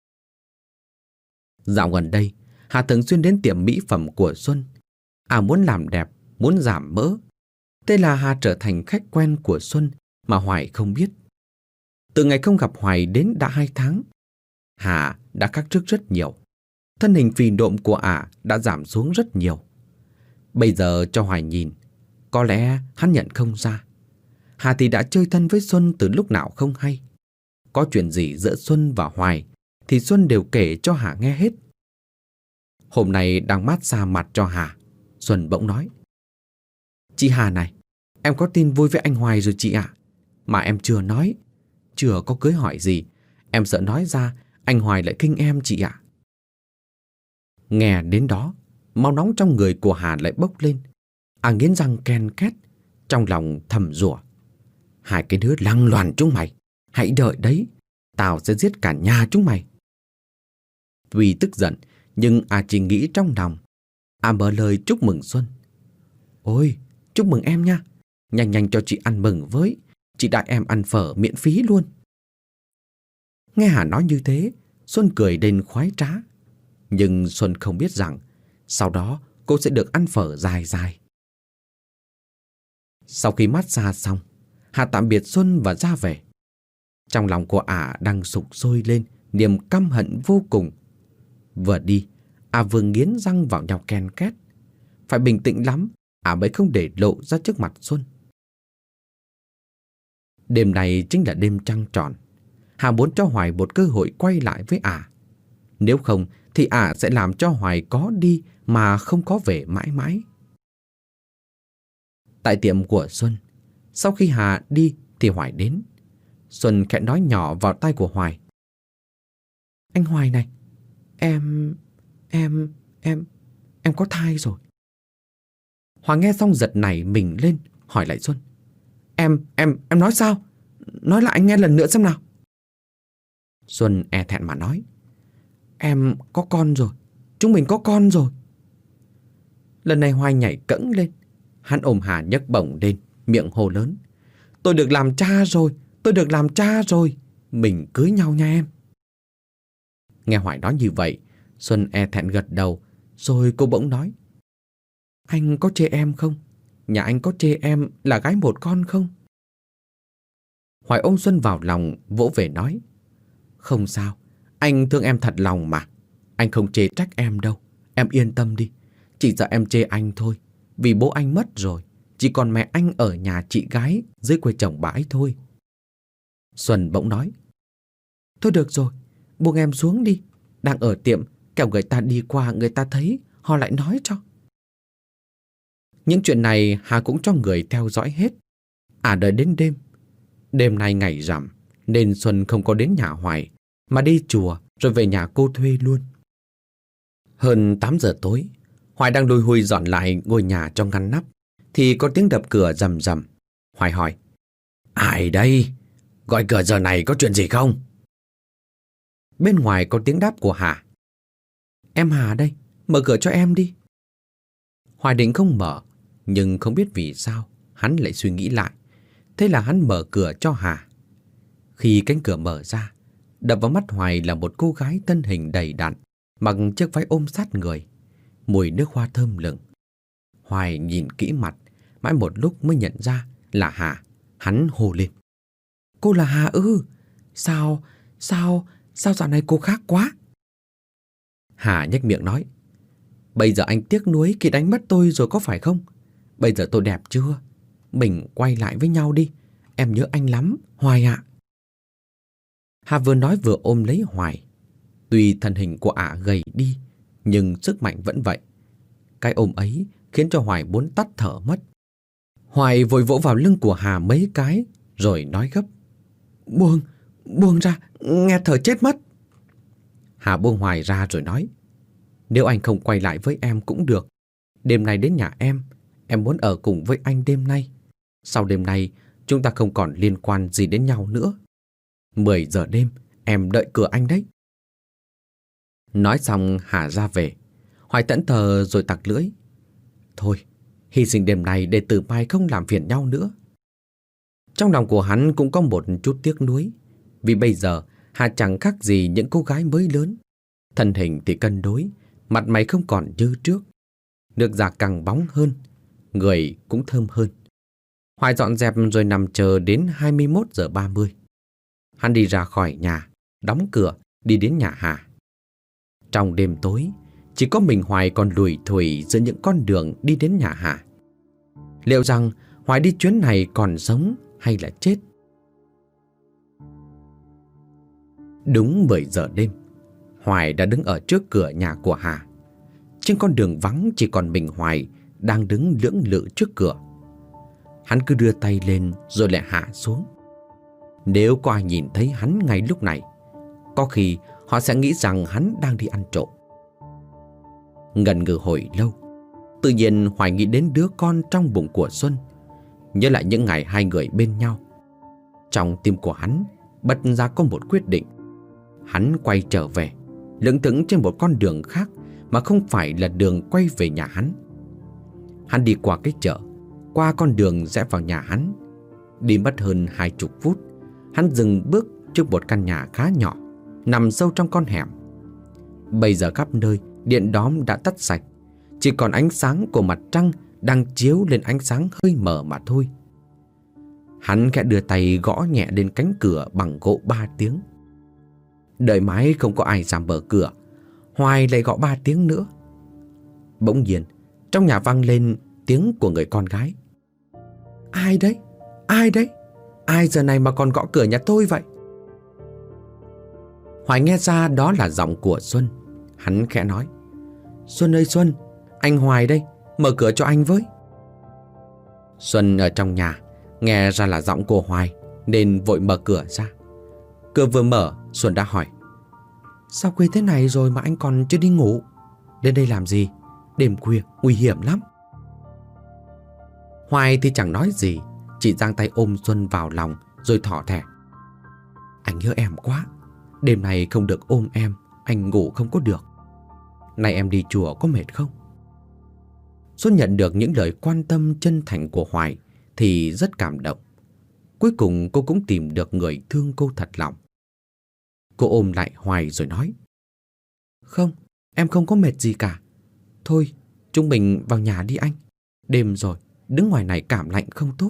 Dạo gần đây, Hà thường xuyên đến tiệm mỹ phẩm của Xuân. Muốn làm đẹp, muốn giảm mỡ. Thế là Hà trở thành khách quen của Xuân mà Hoài không biết. Từ ngày không gặp Hoài đến đã 2 tháng, Hà đã khác trước rất nhiều. Thân hình phì nộm của đã giảm xuống rất nhiều. Bây giờ cho Hoài nhìn, có lẽ hắn nhận không ra. Hà thì đã chơi thân với Xuân từ lúc nào không hay. Có chuyện gì giữa Xuân và Hoài thì Xuân đều kể cho Hà nghe hết. Hôm nay đang mát xa mặt cho Hà, Xuân bỗng nói: "Chị Hà này, em có tin vui với anh Hoài rồi chị ạ. Mà em chưa nói, chưa có cưới hỏi gì. Em sợ nói ra anh Hoài lại khinh em chị ạ." Nghe đến đó, máu nóng trong người của Hà lại bốc lên. Nghiến răng ken két, trong lòng thầm rủa: "Hai cái đứa lăng loàn chúng mày, hãy đợi đấy, tao sẽ giết cả nhà chúng mày." Tuy tức giận, nhưng chỉ nghĩ trong lòng. Mở lời chúc mừng Xuân: "Ôi, chúc mừng em nha. Nhanh nhanh cho chị ăn mừng với. Chị đãi em ăn phở miễn phí luôn." Nghe Hà nói như thế, Xuân cười đến khoái trá. Nhưng Xuân không biết rằng sau đó cô sẽ được ăn phở dài dài. Sau khi massage xong, Hà tạm biệt Xuân và ra về. Trong lòng của đang sục sôi lên niềm căm hận vô cùng. Vừa đi, vừa nghiến răng vào nhau ken két. Phải bình tĩnh lắm, mới không để lộ ra trước mặt Xuân. Đêm này chính là đêm trăng tròn. Hà muốn cho Hoài một cơ hội quay lại với Nếu không thì sẽ làm cho Hoài có đi mà không có về mãi mãi. Tại tiệm của Xuân, sau khi Hà đi thì Hoài đến. Xuân khẽ nói nhỏ vào tai của Hoài: "Anh Hoài này, em có thai rồi." Hoài nghe xong giật nảy mình lên, hỏi lại Xuân: Em nói sao? Nói lại anh nghe lần nữa xem nào." Xuân e thẹn mà nói: "Em có con rồi, chúng mình có con rồi." Lần này Hoài nhảy cẫng lên. Hắn ôm Hà nhấc bổng lên, miệng hô lớn: "Tôi được làm cha rồi, tôi được làm cha rồi. Mình cưới nhau nha em." Nghe Hoài nói như vậy, Xuân e thẹn gật đầu. Rồi cô bỗng nói: "Anh có chê em không? Nhà anh có chê em là gái một con không?" Hoài ôm Xuân vào lòng, vỗ về nói: "Không sao, anh thương em thật lòng mà. Anh không chê trách em đâu, em yên tâm đi. Chỉ sợ em chê anh thôi. Vì bố anh mất rồi, chỉ còn mẹ anh ở nhà chị gái dưới quê chồng bà ấy thôi." Xuân bỗng nói: "Thôi được rồi, buông em xuống đi. Đang ở tiệm, kẻo người ta đi qua người ta thấy, họ lại nói cho." Những chuyện này Hà cũng cho người theo dõi hết. Đợi đến đêm. Đêm nay ngày rằm, nên Xuân không có đến nhà Hoài, mà đi chùa rồi về nhà cô thuê luôn. Hơn 8 giờ tối, Hoài đang lùi hùi dọn lại ngôi nhà cho ngăn nắp, thì có tiếng đập cửa rầm rầm. Hoài hỏi: "Ai đây? Gọi cửa giờ này có chuyện gì không?" Bên ngoài có tiếng đáp của Hà: "Em Hà đây, mở cửa cho em đi." Hoài định không mở, nhưng không biết vì sao hắn lại suy nghĩ lại. Thế là hắn mở cửa cho Hà. Khi cánh cửa mở ra, đập vào mắt Hoài là một cô gái thân hình đầy đặn, mặc chiếc váy ôm sát người, mùi nước hoa thơm lừng. Hoài nhìn kỹ mặt, mãi một lúc mới nhận ra là Hà. Hắn hô lên: "Cô là Hà ư? Sao dạo này cô khác quá?" Hà nhếch miệng nói: "Bây giờ anh tiếc nuối khi đánh mất tôi rồi có phải không? Bây giờ tôi đẹp chưa? Mình quay lại với nhau đi. Em nhớ anh lắm, Hoài ạ." Hà vừa nói vừa ôm lấy Hoài. Tuy thân hình của gầy đi, nhưng sức mạnh vẫn vậy. Cái ôm ấy khiến cho Hoài muốn tắt thở mất. Hoài vội vỗ vào lưng của Hà mấy cái, rồi nói gấp: Buông ra, nghe thở chết mất. Hà buông Hoài ra rồi nói: Nếu anh không quay lại với em cũng được. Đêm nay đến nhà em muốn ở cùng với anh đêm nay. Sau đêm nay, chúng ta không còn liên quan gì đến nhau nữa. 10 giờ đêm, em đợi cửa anh đấy. Nói xong Hà ra về. Hoài thẫn thờ rồi tặc lưỡi: Thôi, hy sinh đêm nay để từ mai không làm phiền nhau nữa. Trong lòng của hắn cũng có một chút tiếc nuối, vì bây giờ Hà chẳng khác gì những cô gái mới lớn. Thân hình thì cân đối, mặt mày không còn như trước. Nước da càng bóng hơn, người cũng thơm hơn. Hoài dọn dẹp rồi nằm chờ đến 21 giờ 30. Hắn đi ra khỏi nhà, đóng cửa, đi đến nhà Hà. Trong đêm tối, chỉ có mình Hoài còn lủi thủi giữa những con đường đi đến nhà Hà. Liệu rằng Hoài đi chuyến này còn sống hay là chết? Đúng 10 giờ đêm, Hoài đã đứng ở trước cửa nhà của Hà. Trên con đường vắng chỉ còn mình Hoài đang đứng lưỡng lự trước cửa. Hắn cứ đưa tay lên rồi lại hạ xuống. Nếu có ai nhìn thấy hắn ngay lúc này, có khi họ sẽ nghĩ rằng hắn đang đi ăn trộm. Ngần ngừ hồi lâu, tự nhiên Hoài nghĩ đến đứa con trong bụng của Xuân, nhớ lại những ngày hai người bên nhau. Trong tim của hắn bật ra có một quyết định. Hắn quay trở về, lững thững trên một con đường khác mà không phải là đường quay về nhà hắn. Hắn đi qua cái chợ, qua con đường rẽ vào nhà hắn. Đi mất hơn 20 phút, hắn dừng bước trước một căn nhà khá nhỏ, nằm sâu trong con hẻm. Bây giờ khắp nơi điện đóm đã tắt sạch, chỉ còn ánh sáng của mặt trăng đang chiếu lên ánh sáng hơi mờ mà thôi. Hắn khẽ đưa tay gõ nhẹ lên cánh cửa bằng gỗ 3 tiếng. Đợi mãi không có ai ra mở cửa, Hoài lại gõ 3 tiếng nữa. Bỗng nhiên, trong nhà vang lên tiếng của người con gái. Ai đấy? Ai đấy? Ai giờ này mà còn gõ cửa nhà tôi vậy? Hoài nghe ra đó là giọng của Xuân. Hắn khẽ nói: Xuân ơi Xuân, anh Hoài đây, mở cửa cho anh với. Xuân ở trong nhà nghe ra là giọng của Hoài nên vội mở cửa ra. Cửa vừa mở, Xuân đã hỏi: Sao khuya thế này rồi mà anh còn chưa đi ngủ? Đến đây làm gì? Đêm khuya nguy hiểm lắm. Hoài thì chẳng nói gì, chỉ giang tay ôm Xuân vào lòng rồi thỏ thẻ: Anh nhớ em quá, đêm này không được ôm em, anh ngủ không có được. Này em đi chùa có mệt không? Xuân nhận được những lời quan tâm chân thành của Hoài thì rất cảm động. Cuối cùng cô cũng tìm được người thương cô thật lòng. Cô ôm lại Hoài rồi nói: Không, em không có mệt gì cả. Thôi, chúng mình vào nhà đi anh. Đêm rồi, đứng ngoài này cảm lạnh không tốt.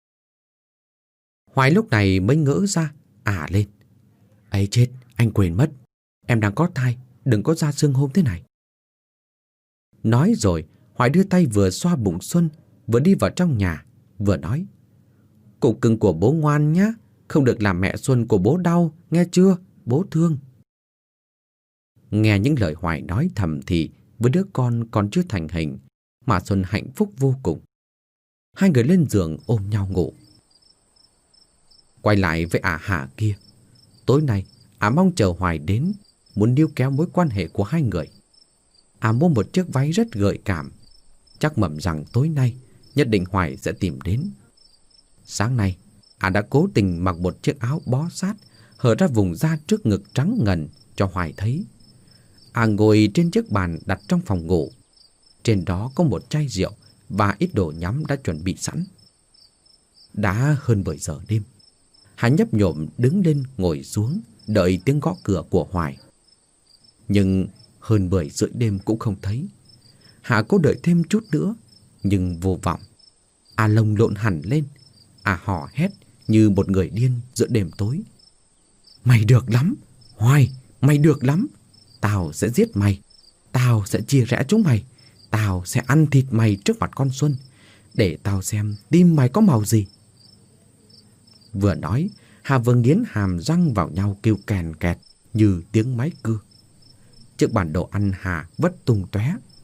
Hoài lúc này mới ngỡ ra, lên: Ấy chết, anh quên mất. Em đang có thai, đừng có ra sương hôm thế này. Nói rồi, Hoài đưa tay vừa xoa bụng Xuân, vừa đi vào trong nhà, vừa nói: Cục cưng của bố ngoan nhá, không được làm mẹ Xuân của bố đau, nghe chưa, bố thương. Nghe những lời Hoài nói thầm thì với đứa con còn chưa thành hình mà Xuân hạnh phúc vô cùng. Hai người lên giường ôm nhau ngủ. Quay lại với Hà kia, tối nay mong chờ Hoài đến, muốn níu kéo mối quan hệ của hai người. Mua một chiếc váy rất gợi cảm, chắc mẩm rằng tối nay nhất định Hoài sẽ tìm đến. Sáng nay đã cố tình mặc một chiếc áo bó sát, hở ra vùng da trước ngực trắng ngần cho Hoài thấy. Ngồi trên chiếc bàn đặt trong phòng ngủ. Trên đó có một chai rượu và ít đồ nhắm đã chuẩn bị sẵn. Đã hơn 10 giờ đêm, Hà nhấp nhổm đứng lên ngồi xuống đợi tiếng gõ cửa của Hoài. Nhưng hơn 10 rưỡi đêm cũng không thấy. Hà cố đợi thêm chút nữa, nhưng vô vọng. Lồng lộn hẳn lên, hò hét như một người điên giữa đêm tối: Mày được lắm, Hoài, mày được lắm. Tao sẽ giết mày, tao sẽ chia rẽ chúng mày, tao sẽ ăn thịt mày trước mặt con Xuân, để tao xem tim mày có màu gì. Vừa nói, Hà vừa nghiến hàm răng vào nhau kêu kèn kẹt như tiếng máy cưa. Chiếc bản đồ ăn Hà vất tung tóe.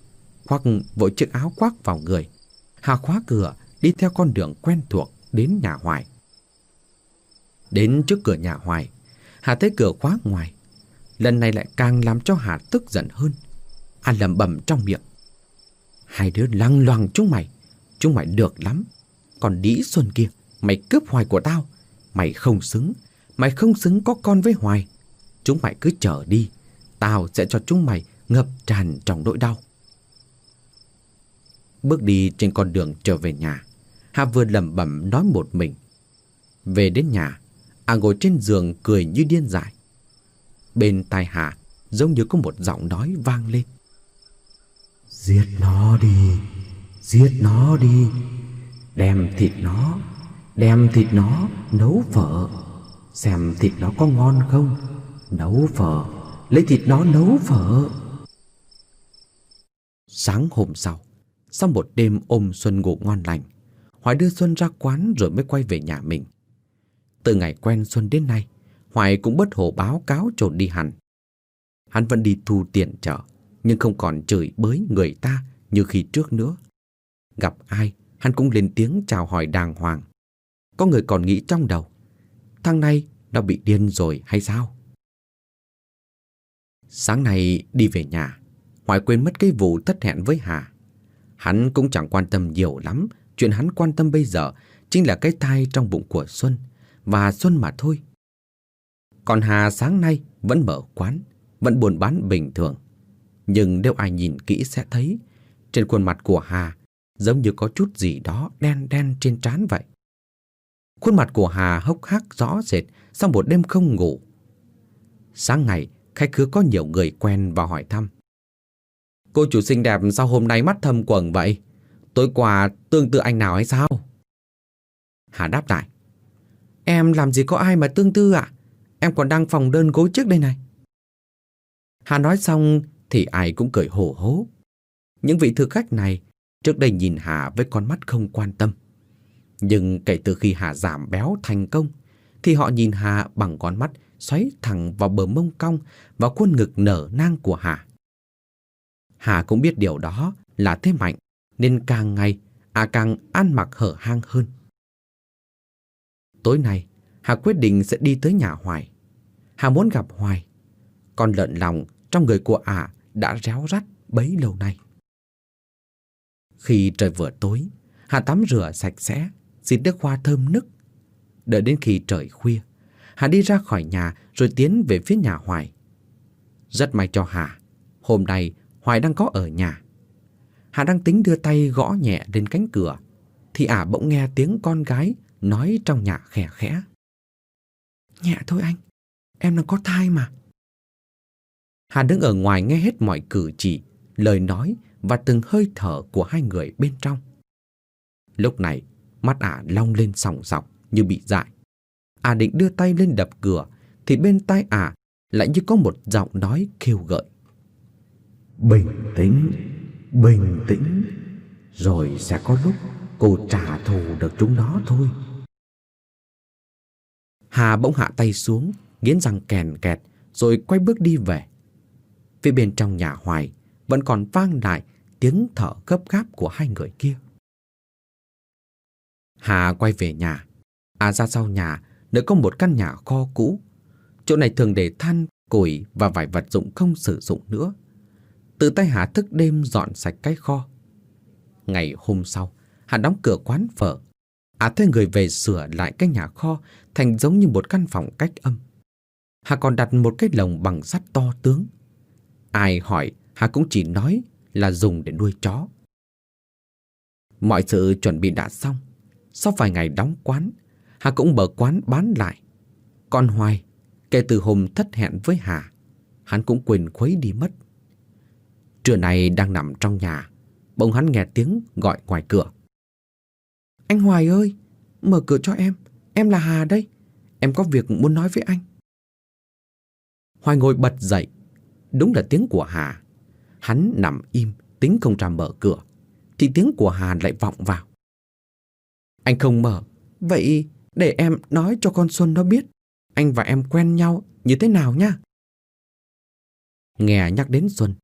Hoắc vội chiếc áo khoác vào người. Hà khóa cửa, đi theo con đường quen thuộc đến nhà Hoài. Đến trước cửa nhà Hoài, Hà thấy cửa khóa ngoài. Lần này lại càng làm cho Hà tức giận hơn. Hà lẩm bẩm trong miệng: hai đứa lăng loằng chúng mày được lắm. Còn đĩ Xuân kia, mày cướp Hoài của tao. Mày không xứng có con với Hoài. Chúng mày cứ chờ đi, tao sẽ cho chúng mày ngập tràn trong nỗi đau. Bước đi trên con đường trở về nhà, Hà vừa lẩm bẩm nói một mình. Về đến nhà, Hà ngồi trên giường cười như điên dại. Bên tai Hà giống như có một giọng nói vang lên: giết nó đi, đem thịt nó nấu phở, xem thịt nó có ngon không. Nấu phở, lấy thịt nó nấu phở. Sáng hôm sau một đêm ôm Xuân ngủ ngon lành, Hoài đưa Xuân ra quán rồi mới quay về nhà mình. Từ ngày quen Xuân đến nay, Hoài cũng bớt hổ báo cáo trồn đi hẳn. Hắn vẫn đi thu tiền chợ, nhưng không còn chửi bới người ta như khi trước nữa. Gặp ai, hắn cũng lên tiếng chào hỏi đàng hoàng. Có người còn nghĩ trong đầu: thằng này nó bị điên rồi hay sao? Sáng nay đi về nhà, Hoài quên mất cái vụ thất hẹn với Hà. Hắn cũng chẳng quan tâm nhiều lắm. Chuyện hắn quan tâm bây giờ chính là cái thai trong bụng của Xuân và Xuân mà thôi. Còn Hà sáng nay vẫn mở quán, vẫn buôn bán bình thường. Nhưng nếu ai nhìn kỹ sẽ thấy trên khuôn mặt của Hà giống như có chút gì đó đen đen trên trán vậy. Khuôn mặt của Hà hốc hác rõ rệt sau một đêm không ngủ. Sáng ngày, khách khứa có nhiều người quen vào hỏi thăm: cô chủ xinh đẹp sao hôm nay mắt thâm quầng vậy? Tối qua tương tự anh nào hay sao? Hà đáp lại: em làm gì có ai mà tương tư ạ? Em còn đang phòng đơn gối trước đây này. Hà nói xong thì ai cũng cười hổ hố. Những vị thực khách này trước đây nhìn Hà với con mắt không quan tâm. Nhưng kể từ khi Hà giảm béo thành công thì họ nhìn Hà bằng con mắt xoáy thẳng vào bờ mông cong và khuôn ngực nở nang của Hà. Hà cũng biết điều đó là thế mạnh, nên càng ngày càng ăn mặc hở hang hơn. Tối nay, Hà quyết định sẽ đi tới nhà Hoài. Hà muốn gặp Hoài. Con lợn lòng trong người của đã réo rắt bấy lâu nay. Khi trời vừa tối, Hà tắm rửa sạch sẽ, xịt nước hoa thơm nức. Đợi đến khi trời khuya, Hà đi ra khỏi nhà rồi tiến về phía nhà Hoài. Rất may cho Hà, hôm nay Hoài đang có ở nhà. Hà đang tính đưa tay gõ nhẹ lên cánh cửa thì bỗng nghe tiếng con gái nói trong nhà khẽ khẽ: nhẹ thôi anh, em đang có thai mà. Hà đứng ở ngoài nghe hết mọi cử chỉ, lời nói và từng hơi thở của hai người bên trong. Lúc này mắt long lên sòng sọc như bị dại. Định đưa tay lên đập cửa thì bên tai lại như có một giọng nói kêu gợi: bình tĩnh, rồi sẽ có lúc cô trả thù được chúng nó thôi. Hà bỗng hạ tay xuống, nghiến răng kèn kẹt rồi quay bước đi về. Phía bên trong nhà Hoài vẫn còn vang lại tiếng thở gấp gáp của hai người kia. Hà quay về nhà. Ra sau nhà nơi có một căn nhà kho cũ. Chỗ này thường để than, củi và vài vật dụng không sử dụng nữa. Tự tay Hà thức đêm dọn sạch cái kho. Ngày hôm sau, Hà đóng cửa quán phở. Thuê người về sửa lại cái nhà kho thành giống như một căn phòng cách âm. Hà còn đặt một cái lồng bằng sắt to tướng. Ai hỏi, Hà cũng chỉ nói là dùng để nuôi chó. Mọi sự chuẩn bị đã xong. Sau vài ngày đóng quán, Hà cũng mở quán bán lại. Còn Hoài, kể từ hôm thất hẹn với Hà, hắn cũng quên khuấy đi mất. Trưa nay đang nằm trong nhà, bỗng hắn nghe tiếng gọi ngoài cửa: anh Hoài ơi, mở cửa cho em là Hà đây. Em có việc muốn nói với anh. Hoài ngồi bật dậy. Đúng là tiếng của Hà. Hắn nằm im, tính không ra mở cửa, thì tiếng của Hà lại vọng vào: anh không mở, vậy để em nói cho con Xuân nó biết anh và em quen nhau như thế nào nhá. Nghe nhắc đến Xuân,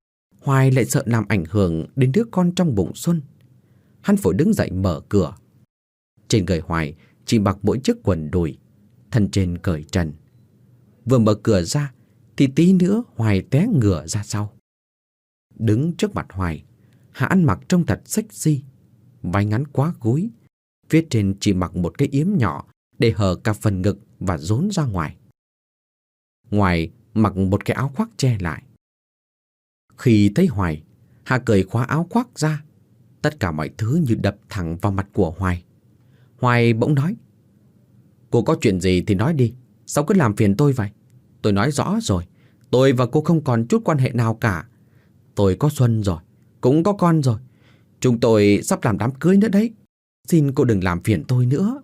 Hoài lại sợ làm ảnh hưởng đến đứa con trong bụng Xuân. Hắn vội đứng dậy mở cửa. Trên người Hoài chỉ mặc mỗi chiếc quần đùi, thân trên cởi trần. Vừa mở cửa ra thì tí nữa Hoài té ngửa ra sau. Đứng trước mặt Hoài, Hà ăn mặc trông thật sexy, váy ngắn quá gối, phía trên chỉ mặc một cái yếm nhỏ để hở cả phần ngực và rốn ra ngoài. Ngoài mặc một cái áo khoác che lại. Khi thấy Hoài, Hà cởi khóa áo khoác ra. Tất cả mọi thứ như đập thẳng vào mặt của Hoài. Hoài bỗng nói: "Cô có chuyện gì thì nói đi, sao cứ làm phiền tôi vậy? Tôi nói rõ rồi, tôi và cô không còn chút quan hệ nào cả. Tôi có Xuân rồi, cũng có con rồi. Chúng tôi sắp làm đám cưới nữa đấy. Xin cô đừng làm phiền tôi nữa."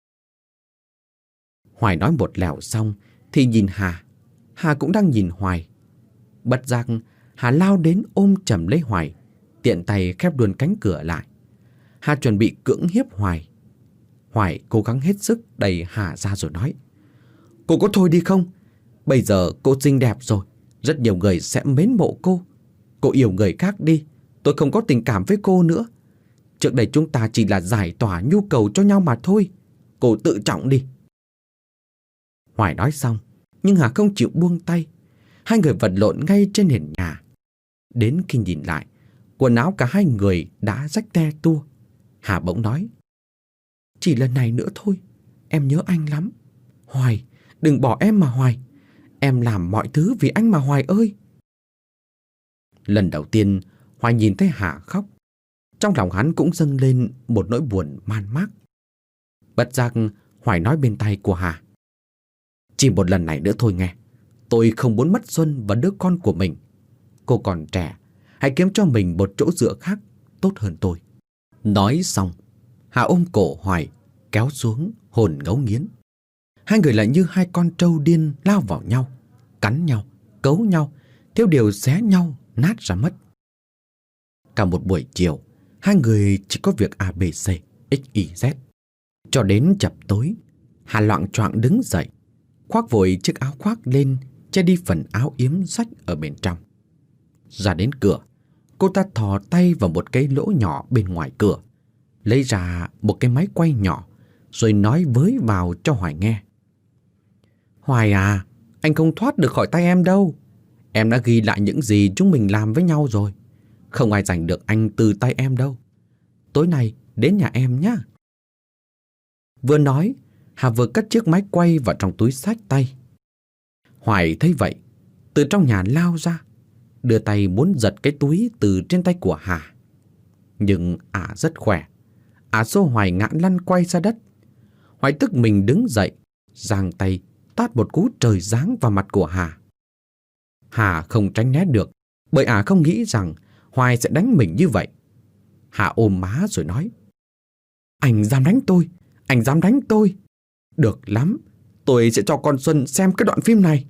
Hoài nói một lèo xong thì nhìn Hà. Hà cũng đang nhìn Hoài. Bất giác Hà lao đến ôm chầm lấy Hoài, tiện tay khép luôn cánh cửa lại. Hà chuẩn bị cưỡng hiếp Hoài. Hoài cố gắng hết sức đẩy Hà ra rồi nói: "Cô có thôi đi không? Bây giờ cô xinh đẹp rồi, rất nhiều người sẽ mến mộ cô. Cô yêu người khác đi, tôi không có tình cảm với cô nữa. Trước đây chúng ta chỉ là giải tỏa nhu cầu cho nhau mà thôi. Cô tự trọng đi." Hoài nói xong, nhưng Hà không chịu buông tay. Hai người vật lộn ngay trên nền nhà. Đến khi nhìn lại, quần áo cả hai người đã rách te tua. Hà bỗng nói: "Chỉ lần này nữa thôi, em nhớ anh lắm. Hoài, đừng bỏ em mà Hoài. Em làm mọi thứ vì anh mà Hoài ơi." Lần đầu tiên Hoài nhìn thấy Hà khóc, trong lòng hắn cũng dâng lên một nỗi buồn man mác. Bất giác Hoài nói bên tai của Hà: "Chỉ một lần này nữa thôi nghe. Tôi không muốn mất Xuân và đứa con của mình. Cô còn trẻ, hãy kiếm cho mình một chỗ dựa khác tốt hơn tôi." Nói xong, Hà ôm cổ Hoài, kéo xuống hồn ngấu nghiến. Hai người lại như hai con trâu điên lao vào nhau, cắn nhau, cấu nhau, thiếu điều xé nhau nát ra mất. Cả một buổi chiều, hai người chỉ có việc ABC, XYZ. Cho đến chập tối, Hà loạng choạng đứng dậy, khoác vội chiếc áo khoác lên, che đi phần áo yếm rách ở bên trong. Ra đến cửa, cô ta thò tay vào một cái lỗ nhỏ bên ngoài cửa, lấy ra một cái máy quay nhỏ, rồi nói với vào cho Hoài nghe: "Hoài à, anh không thoát được khỏi tay em đâu. Em đã ghi lại những gì chúng mình làm với nhau rồi. Không ai giành được anh từ tay em đâu. Tối nay đến nhà em nhé." Vừa nói, Hà vừa cất chiếc máy quay vào trong túi xách tay. Hoài thấy vậy, từ trong nhà lao ra, đưa tay muốn giật cái túi từ trên tay của Hà. Nhưng ả rất khỏe. Ả xô Hoài ngã lăn quay ra đất. Hoài tức mình đứng dậy, giang tay tát một cú trời giáng vào mặt của Hà. Hà không tránh né được, bởi ả không nghĩ rằng Hoài sẽ đánh mình như vậy. Hà ôm má rồi nói: "Anh dám đánh tôi, anh dám đánh tôi. Được lắm, tôi sẽ cho con Xuân xem cái đoạn phim này."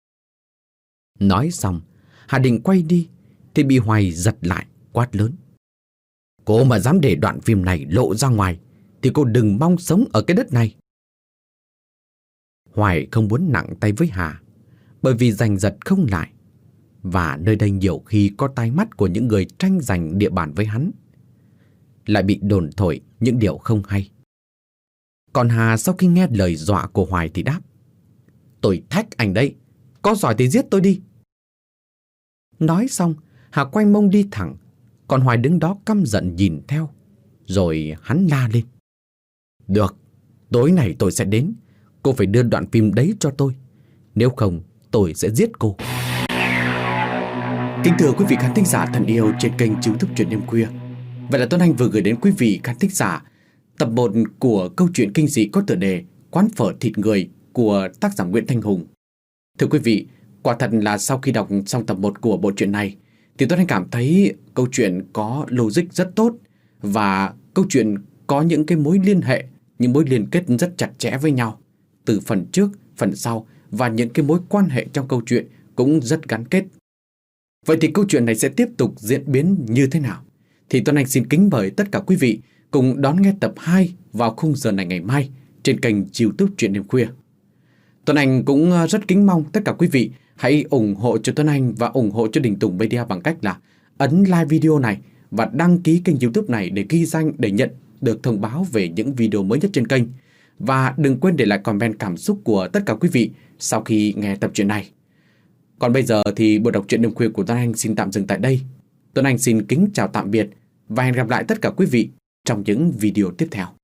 Nói xong, Hà định quay đi thì bị Hoài giật lại, quát lớn: "Cô mà dám để đoạn phim này lộ ra ngoài thì cô đừng mong sống ở cái đất này." Hoài không muốn nặng tay với Hà, bởi vì giành giật không lại, và nơi đây nhiều khi có tai mắt của những người tranh giành địa bàn với hắn, lại bị đồn thổi những điều không hay. Còn Hà sau khi nghe lời dọa của Hoài thì đáp: "Tôi thách anh đấy, có giỏi thì giết tôi đi." Nói xong, Hà quay mông đi thẳng, còn Hoài đứng đó căm giận nhìn theo. Rồi hắn la lên: "Được, tối nay tôi sẽ đến. Cô phải đưa đoạn phim đấy cho tôi, nếu không tôi sẽ giết cô." Kính thưa quý vị khán thính giả thân yêu trên kênh YouTube Truyện Đêm Khuya. Vậy là Tuấn Anh vừa gửi đến quý vị khán thính giả tập 1 của câu chuyện kinh dị có tựa đề Quán phở thịt người của tác giả Nguyễn Thanh Hùng. Thưa quý vị, quả thật là sau khi đọc xong tập 1 của bộ truyện này thì Tuấn Anh cảm thấy câu chuyện có logic rất tốt, và câu chuyện có những cái mối liên hệ, những mối liên kết rất chặt chẽ với nhau, từ phần trước, phần sau, và những cái mối quan hệ trong câu chuyện cũng rất gắn kết. Vậy thì câu chuyện này sẽ tiếp tục diễn biến như thế nào? Thì Tuấn Anh xin kính mời tất cả quý vị cùng đón nghe tập 2 vào khung giờ này ngày mai trên kênh YouTube Truyện Đêm Khuya. Tuấn Anh cũng rất kính mong tất cả quý vị Hãy ủng hộ cho Tuấn Anh và ủng hộ cho Đình Tùng Media bằng cách là ấn like video này và đăng ký kênh YouTube này để ghi danh để nhận được thông báo về những video mới nhất trên kênh. Và đừng quên để lại comment cảm xúc của tất cả quý vị sau khi nghe tập truyện này. Còn bây giờ thì buổi đọc truyện đêm khuya của Tuấn Anh xin tạm dừng tại đây. Tuấn Anh xin kính chào tạm biệt và hẹn gặp lại tất cả quý vị trong những video tiếp theo.